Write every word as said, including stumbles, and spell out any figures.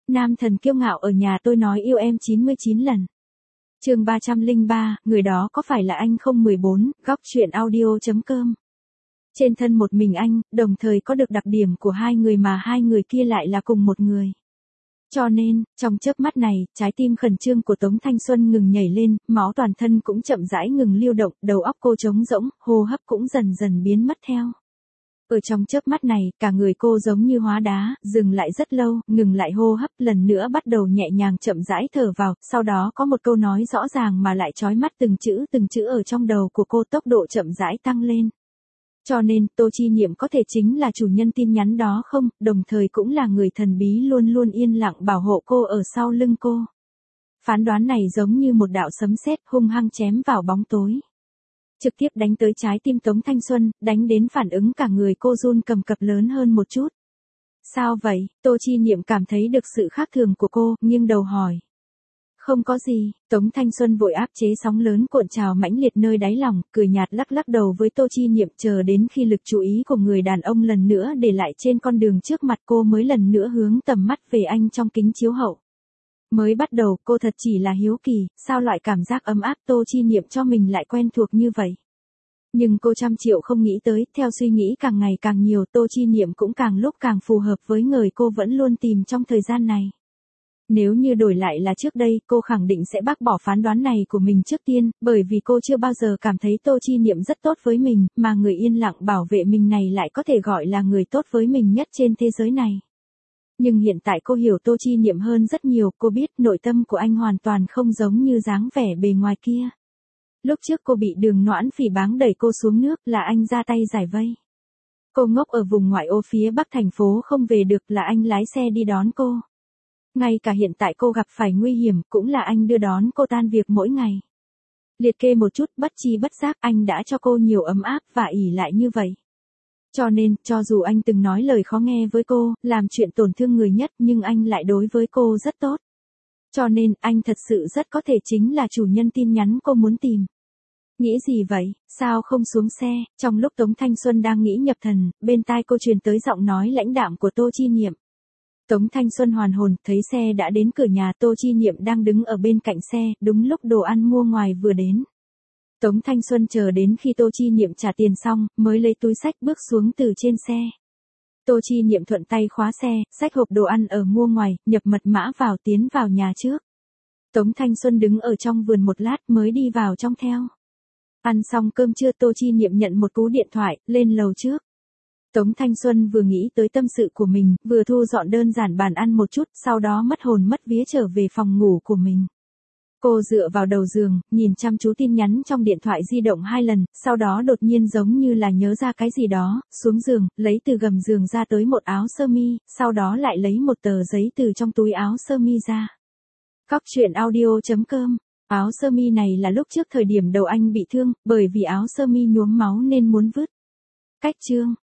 Nam thần kiêu ngạo ở nhà tôi nói yêu em chín mươi chín lần. Chương ba trăm lẻ ba, người đó có phải là anh không? mười bốn, góc truyện audio.com. Trên thân một mình anh, đồng thời có được đặc điểm của hai người mà hai người kia lại là cùng một người. Cho nên, trong chớp mắt này, trái tim khẩn trương của Tống Thanh Xuân ngừng nhảy lên, máu toàn thân cũng chậm rãi ngừng lưu động, đầu óc cô trống rỗng, hô hấp cũng dần dần biến mất theo. Ở trong chớp mắt này, cả người cô giống như hóa đá, dừng lại rất lâu, ngừng lại hô hấp, lần nữa bắt đầu nhẹ nhàng chậm rãi thở vào, sau đó có một câu nói rõ ràng mà lại chói mắt từng chữ từng chữ ở trong đầu của cô, tốc độ chậm rãi tăng lên. Cho nên, Tô Chi Niệm có thể chính là chủ nhân tin nhắn đó không, đồng thời cũng là người thần bí luôn luôn yên lặng bảo hộ cô ở sau lưng cô. Phán đoán này giống như một đạo sấm sét hung hăng chém vào bóng tối. Trực tiếp đánh tới trái tim Tống Thanh Xuân, đánh đến phản ứng cả người cô run cầm cập lớn hơn một chút. Sao vậy? Tô Chi Niệm cảm thấy được sự khác thường của cô, nghiêng đầu hỏi. Không có gì, Tống Thanh Xuân vội áp chế sóng lớn cuộn trào mãnh liệt nơi đáy lòng, cười nhạt lắc lắc đầu với Tô Chi Niệm, chờ đến khi lực chú ý của người đàn ông lần nữa để lại trên con đường trước mặt cô mới lần nữa hướng tầm mắt về anh trong kính chiếu hậu. Mới bắt đầu cô thật chỉ là hiếu kỳ, sao loại cảm giác ấm áp Tô Chi Niệm cho mình lại quen thuộc như vậy. Nhưng cô trăm triệu không nghĩ tới, theo suy nghĩ càng ngày càng nhiều, Tô Chi Niệm cũng càng lúc càng phù hợp với người cô vẫn luôn tìm trong thời gian này. Nếu như đổi lại là trước đây, cô khẳng định sẽ bác bỏ phán đoán này của mình trước tiên, bởi vì cô chưa bao giờ cảm thấy Tô Chi Niệm rất tốt với mình, mà người yên lặng bảo vệ mình này lại có thể gọi là người tốt với mình nhất trên thế giới này. Nhưng hiện tại cô hiểu Tô Chi Niệm hơn rất nhiều, cô biết nội tâm của anh hoàn toàn không giống như dáng vẻ bề ngoài kia. Lúc trước cô bị Đường Noãn phỉ báng đẩy cô xuống nước là anh ra tay giải vây. Cô ngốc ở vùng ngoại ô phía bắc thành phố không về được là anh lái xe đi đón cô. Ngay cả hiện tại cô gặp phải nguy hiểm cũng là anh đưa đón cô tan việc mỗi ngày. Liệt kê một chút, bất chi bất giác anh đã cho cô nhiều ấm áp và ỷ lại như vậy. Cho nên, cho dù anh từng nói lời khó nghe với cô, làm chuyện tổn thương người nhất nhưng anh lại đối với cô rất tốt. Cho nên, anh thật sự rất có thể chính là chủ nhân tin nhắn cô muốn tìm. Nghĩ gì vậy, sao không xuống xe? Trong lúc Tống Thanh Xuân đang nghĩ nhập thần, bên tai cô truyền tới giọng nói lãnh đạm của Tô Chi Niệm. Tống Thanh Xuân hoàn hồn, thấy xe đã đến cửa nhà, Tô Chi Niệm đang đứng ở bên cạnh xe, đúng lúc đồ ăn mua ngoài vừa đến. Tống Thanh Xuân chờ đến khi Tô Chi Niệm trả tiền xong, mới lấy túi xách bước xuống từ trên xe. Tô Chi Niệm thuận tay khóa xe, xách hộp đồ ăn ở mua ngoài, nhập mật mã vào tiến vào nhà trước. Tống Thanh Xuân đứng ở trong vườn một lát mới đi vào trong theo. Ăn xong cơm trưa, Tô Chi Niệm nhận một cú điện thoại, lên lầu trước. Tống Thanh Xuân vừa nghĩ tới tâm sự của mình, vừa thu dọn đơn giản bàn ăn một chút, sau đó mất hồn mất vía trở về phòng ngủ của mình. Cô dựa vào đầu giường, nhìn chăm chú tin nhắn trong điện thoại di động hai lần, sau đó đột nhiên giống như là nhớ ra cái gì đó, xuống giường, lấy từ gầm giường ra tới một áo sơ mi, sau đó lại lấy một tờ giấy từ trong túi áo sơ mi ra. Góc truyện audio.com. Áo sơ mi này là lúc trước thời điểm đầu anh bị thương, bởi vì áo sơ mi nhuốm máu nên muốn vứt. Cách chương,